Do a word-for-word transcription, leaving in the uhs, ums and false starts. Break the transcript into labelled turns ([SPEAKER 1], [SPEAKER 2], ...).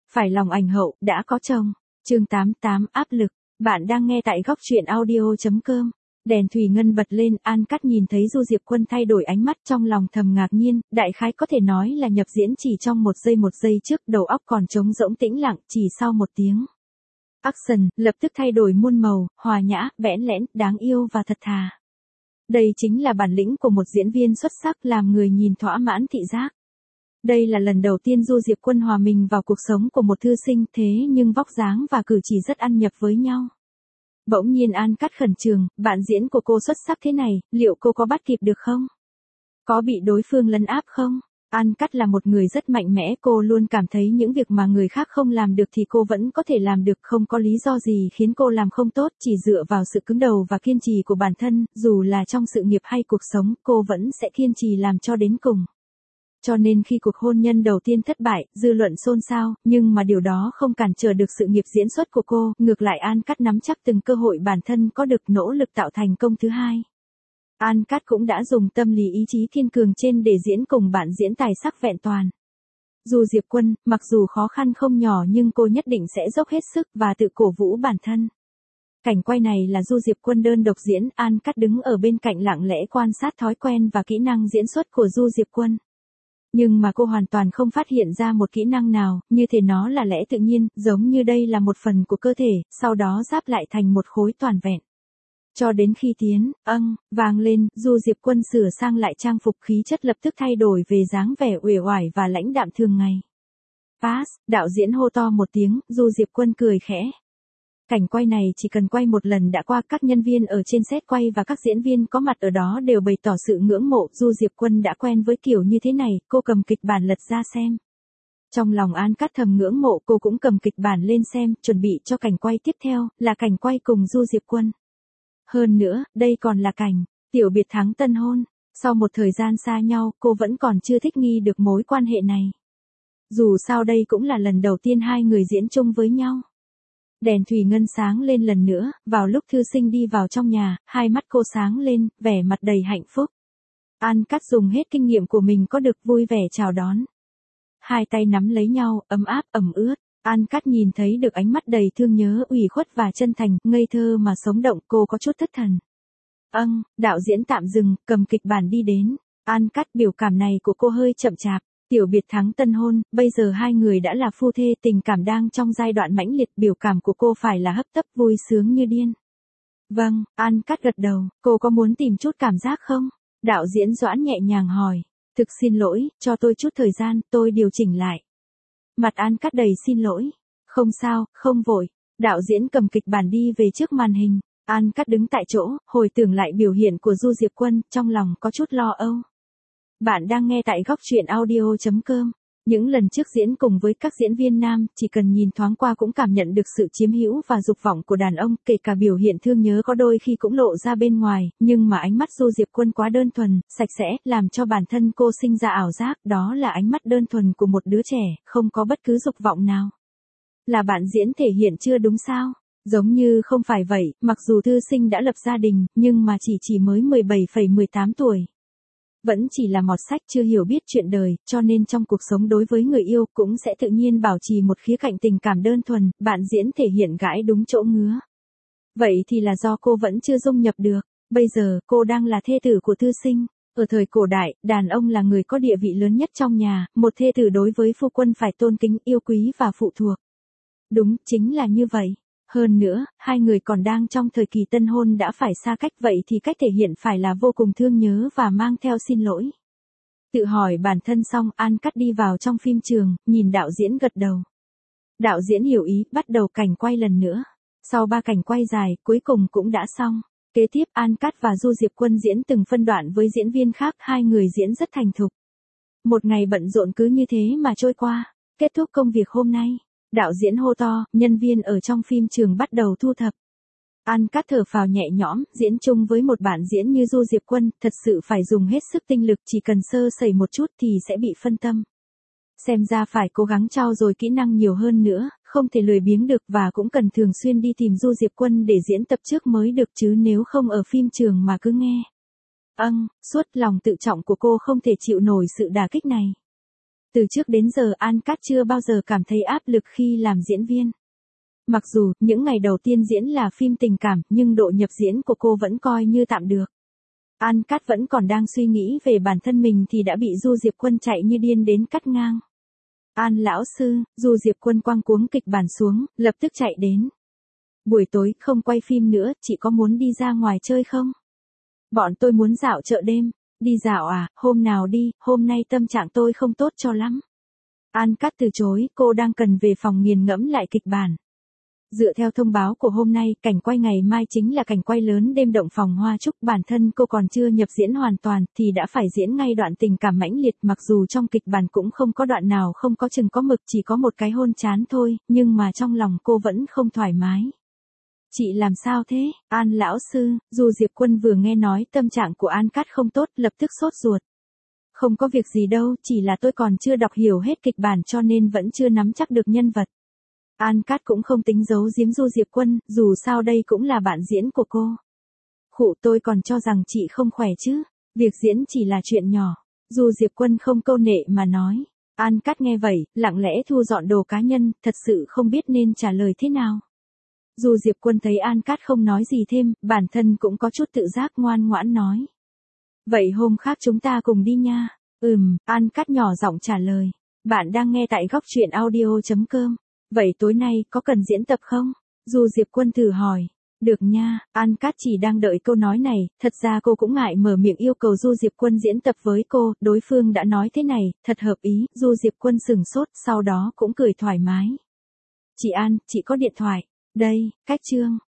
[SPEAKER 1] Phải lòng ảnh hậu, đã có chồng. Chương tám mươi tám áp lực. Bạn đang nghe tại góc truyện audio chấm com. Đèn thủy ngân bật lên, An Cắt nhìn thấy Du Diệp Quân thay đổi ánh mắt, trong lòng thầm ngạc nhiên, đại khái có thể nói là nhập diễn chỉ trong một giây một giây trước, đầu óc còn trống rỗng tĩnh lặng, chỉ sau một tiếng. Action, lập tức thay đổi muôn màu, hòa nhã, bẽn lẽn, đáng yêu và thật thà. Đây chính là bản lĩnh của một diễn viên xuất sắc, làm người nhìn thỏa mãn thị giác. Đây là lần đầu tiên Du Diệp Quân hòa mình vào cuộc sống của một thư sinh, thế nhưng vóc dáng và cử chỉ rất ăn nhập với nhau. Bỗng nhiên An Cắt khẩn trương, bạn diễn của cô xuất sắc thế này, liệu cô có bắt kịp được không? Có bị đối phương lấn áp không? An Cắt là một người rất mạnh mẽ, cô luôn cảm thấy những việc mà người khác không làm được thì cô vẫn có thể làm được, không có lý do gì khiến cô làm không tốt, chỉ dựa vào sự cứng đầu và kiên trì của bản thân, dù là trong sự nghiệp hay cuộc sống, cô vẫn sẽ kiên trì làm cho đến cùng. Cho nên khi cuộc hôn nhân đầu tiên thất bại, dư luận xôn xao, nhưng mà điều đó không cản trở được sự nghiệp diễn xuất của cô, ngược lại An Cắt nắm chắc từng cơ hội bản thân có được, nỗ lực tạo thành công thứ hai. An Cắt cũng đã dùng tâm lý ý chí kiên cường trên để diễn cùng bạn diễn tài sắc vẹn toàn. Du Diệp Quân, mặc dù khó khăn không nhỏ nhưng cô nhất định sẽ dốc hết sức và tự cổ vũ bản thân. Cảnh quay này là Du Diệp Quân đơn độc diễn, An Cắt đứng ở bên cạnh lặng lẽ quan sát thói quen và kỹ năng diễn xuất của Du Diệp Quân. Nhưng mà cô hoàn toàn không phát hiện ra một kỹ năng nào, như thể nó là lẽ tự nhiên, giống như đây là một phần của cơ thể, sau đó ráp lại thành một khối toàn vẹn. Cho đến khi tiếng, âng, vang lên, Du Diệp Quân sửa sang lại trang phục, khí chất lập tức thay đổi về dáng vẻ uể oải và lãnh đạm thường ngày. Pass, đạo diễn hô to một tiếng, Du Diệp Quân cười khẽ. Cảnh quay này chỉ cần quay một lần đã qua, các nhân viên ở trên set quay và các diễn viên có mặt ở đó đều bày tỏ sự ngưỡng mộ, Du Diệp Quân đã quen với kiểu như thế này, cô cầm kịch bản lật ra xem. Trong lòng An Cắt thầm ngưỡng mộ, cô cũng cầm kịch bản lên xem, chuẩn bị cho cảnh quay tiếp theo, là cảnh quay cùng Du Diệp Quân. Hơn nữa, đây còn là cảnh tiểu biệt thắng tân hôn. Sau một thời gian xa nhau, cô vẫn còn chưa thích nghi được mối quan hệ này. Dù sao đây cũng là lần đầu tiên hai người diễn chung với nhau. Đèn thủy ngân sáng lên lần nữa, vào lúc thư sinh đi vào trong nhà, hai mắt cô sáng lên, vẻ mặt đầy hạnh phúc. An Cắt dùng hết kinh nghiệm của mình có được, vui vẻ chào đón. Hai tay nắm lấy nhau, ấm áp, ẩm ướt. An Cắt nhìn thấy được ánh mắt đầy thương nhớ, ủy khuất và chân thành, ngây thơ mà sống động, cô có chút thất thần. Âng, đạo diễn tạm dừng, cầm kịch bản đi đến. An Cắt, biểu cảm này của cô hơi chậm chạp. Tiểu biệt thắng tân hôn, bây giờ hai người đã là phu thê, tình cảm đang trong giai đoạn mãnh liệt, biểu cảm của cô phải là hấp tấp, vui sướng như điên. Vâng, An Cắt gật đầu, cô có muốn tìm chút cảm giác không? Đạo diễn Doãn nhẹ nhàng hỏi. Thực xin lỗi, cho tôi chút thời gian, tôi điều chỉnh lại. Mặt An Cắt đầy xin lỗi. Không sao, không vội. Đạo diễn cầm kịch bản đi về trước màn hình. An Cắt đứng tại chỗ, hồi tưởng lại biểu hiện của Du Diệp Quân, trong lòng có chút lo âu. Bạn đang nghe tại góc truyện audio chấm com. Những lần trước diễn cùng với các diễn viên nam, chỉ cần nhìn thoáng qua cũng cảm nhận được sự chiếm hữu và dục vọng của đàn ông, kể cả biểu hiện thương nhớ có đôi khi cũng lộ ra bên ngoài, nhưng mà ánh mắt Du Diệp Quân quá đơn thuần, sạch sẽ, làm cho bản thân cô sinh ra ảo giác, đó là ánh mắt đơn thuần của một đứa trẻ, không có bất cứ dục vọng nào. Là bạn diễn thể hiện chưa đúng sao? Giống như không phải vậy, mặc dù thư sinh đã lập gia đình, nhưng mà chỉ chỉ mới mười bảy phẩy mười tám tuổi. Vẫn chỉ là mọt sách, chưa hiểu biết chuyện đời, cho nên trong cuộc sống đối với người yêu cũng sẽ tự nhiên bảo trì một khía cạnh tình cảm đơn thuần, bạn diễn thể hiện gãi đúng chỗ ngứa. Vậy thì là do cô vẫn chưa dung nhập được, bây giờ cô đang là thê tử của thư sinh. Ở thời cổ đại, đàn ông là người có địa vị lớn nhất trong nhà, một thê tử đối với phu quân phải tôn kính, yêu quý và phụ thuộc. Đúng, chính là như vậy. Hơn nữa, hai người còn đang trong thời kỳ tân hôn đã phải xa cách, vậy thì cách thể hiện phải là vô cùng thương nhớ và mang theo xin lỗi. Tự hỏi bản thân xong, An Cắt đi vào trong phim trường, nhìn đạo diễn gật đầu. Đạo diễn hiểu ý, bắt đầu cảnh quay lần nữa. Sau ba cảnh quay dài, cuối cùng cũng đã xong. Kế tiếp An Cắt và Du Diệp Quân diễn từng phân đoạn với diễn viên khác, hai người diễn rất thành thục. Một ngày bận rộn cứ như thế mà trôi qua. Kết thúc công việc hôm nay. Đạo diễn hô to, nhân viên ở trong phim trường bắt đầu thu thập. An Cắt thở phào nhẹ nhõm, diễn chung với một bạn diễn như Du Diệp Quân, thật sự phải dùng hết sức tinh lực, chỉ cần sơ sẩy một chút thì sẽ bị phân tâm. Xem ra phải cố gắng trau dồi kỹ năng nhiều hơn nữa, không thể lười biếng được, và cũng cần thường xuyên đi tìm Du Diệp Quân để diễn tập trước mới được, chứ nếu không ở phim trường mà cứ nghe. Âng, suốt lòng tự trọng của cô không thể chịu nổi sự đả kích này. Từ trước đến giờ An Cát chưa bao giờ cảm thấy áp lực khi làm diễn viên. Mặc dù, những ngày đầu tiên diễn là phim tình cảm, nhưng độ nhập diễn của cô vẫn coi như tạm được. An Cát vẫn còn đang suy nghĩ về bản thân mình thì đã bị Du Diệp Quân chạy như điên đến cắt ngang. An lão sư, Du Diệp Quân quăng cuống kịch bản xuống, lập tức chạy đến. Buổi tối không quay phim nữa, chị có muốn đi ra ngoài chơi không? Bọn tôi muốn dạo chợ đêm. Đi dạo à, hôm nào đi, hôm nay tâm trạng tôi không tốt cho lắm. An Cát từ chối, cô đang cần về phòng nghiền ngẫm lại kịch bản. Dựa theo thông báo của hôm nay, cảnh quay ngày mai chính là cảnh quay lớn đêm động phòng hoa trúc. Bản thân cô còn chưa nhập diễn hoàn toàn, thì đã phải diễn ngay đoạn tình cảm mãnh liệt. Mặc dù trong kịch bản cũng không có đoạn nào không có chừng có mực, chỉ có một cái hôn chán thôi, nhưng mà trong lòng cô vẫn không thoải mái. Chị làm sao thế, An lão sư? Du Diệp Quân vừa nghe nói tâm trạng của An Cát không tốt, lập tức sốt ruột. Không có việc gì đâu, chỉ là tôi còn chưa đọc hiểu hết kịch bản cho nên vẫn chưa nắm chắc được nhân vật. An Cát cũng không tính giấu giếm Du Diệp Quân, dù sao đây cũng là bạn diễn của cô. Khụ, tôi còn cho rằng chị không khỏe chứ, việc diễn chỉ là chuyện nhỏ. Du Diệp Quân không câu nệ mà nói. An Cát nghe vậy, lặng lẽ thu dọn đồ cá nhân, thật sự không biết nên trả lời thế nào. Du Diệp Quân thấy An Cát không nói gì thêm, bản thân cũng có chút tự giác ngoan ngoãn nói. Vậy hôm khác chúng ta cùng đi nha. Ừm, An Cát nhỏ giọng trả lời. Bạn đang nghe tại góc truyện audio chấm com. Vậy tối nay có cần diễn tập không? Du Diệp Quân thử hỏi. Được nha, An Cát chỉ đang đợi câu nói này, thật ra cô cũng ngại mở miệng yêu cầu Du Diệp Quân diễn tập với cô, đối phương đã nói thế này, thật hợp ý, Du Diệp Quân sừng sốt, sau đó cũng cười thoải mái. Chị An, chị có điện thoại. Đây, cách chương.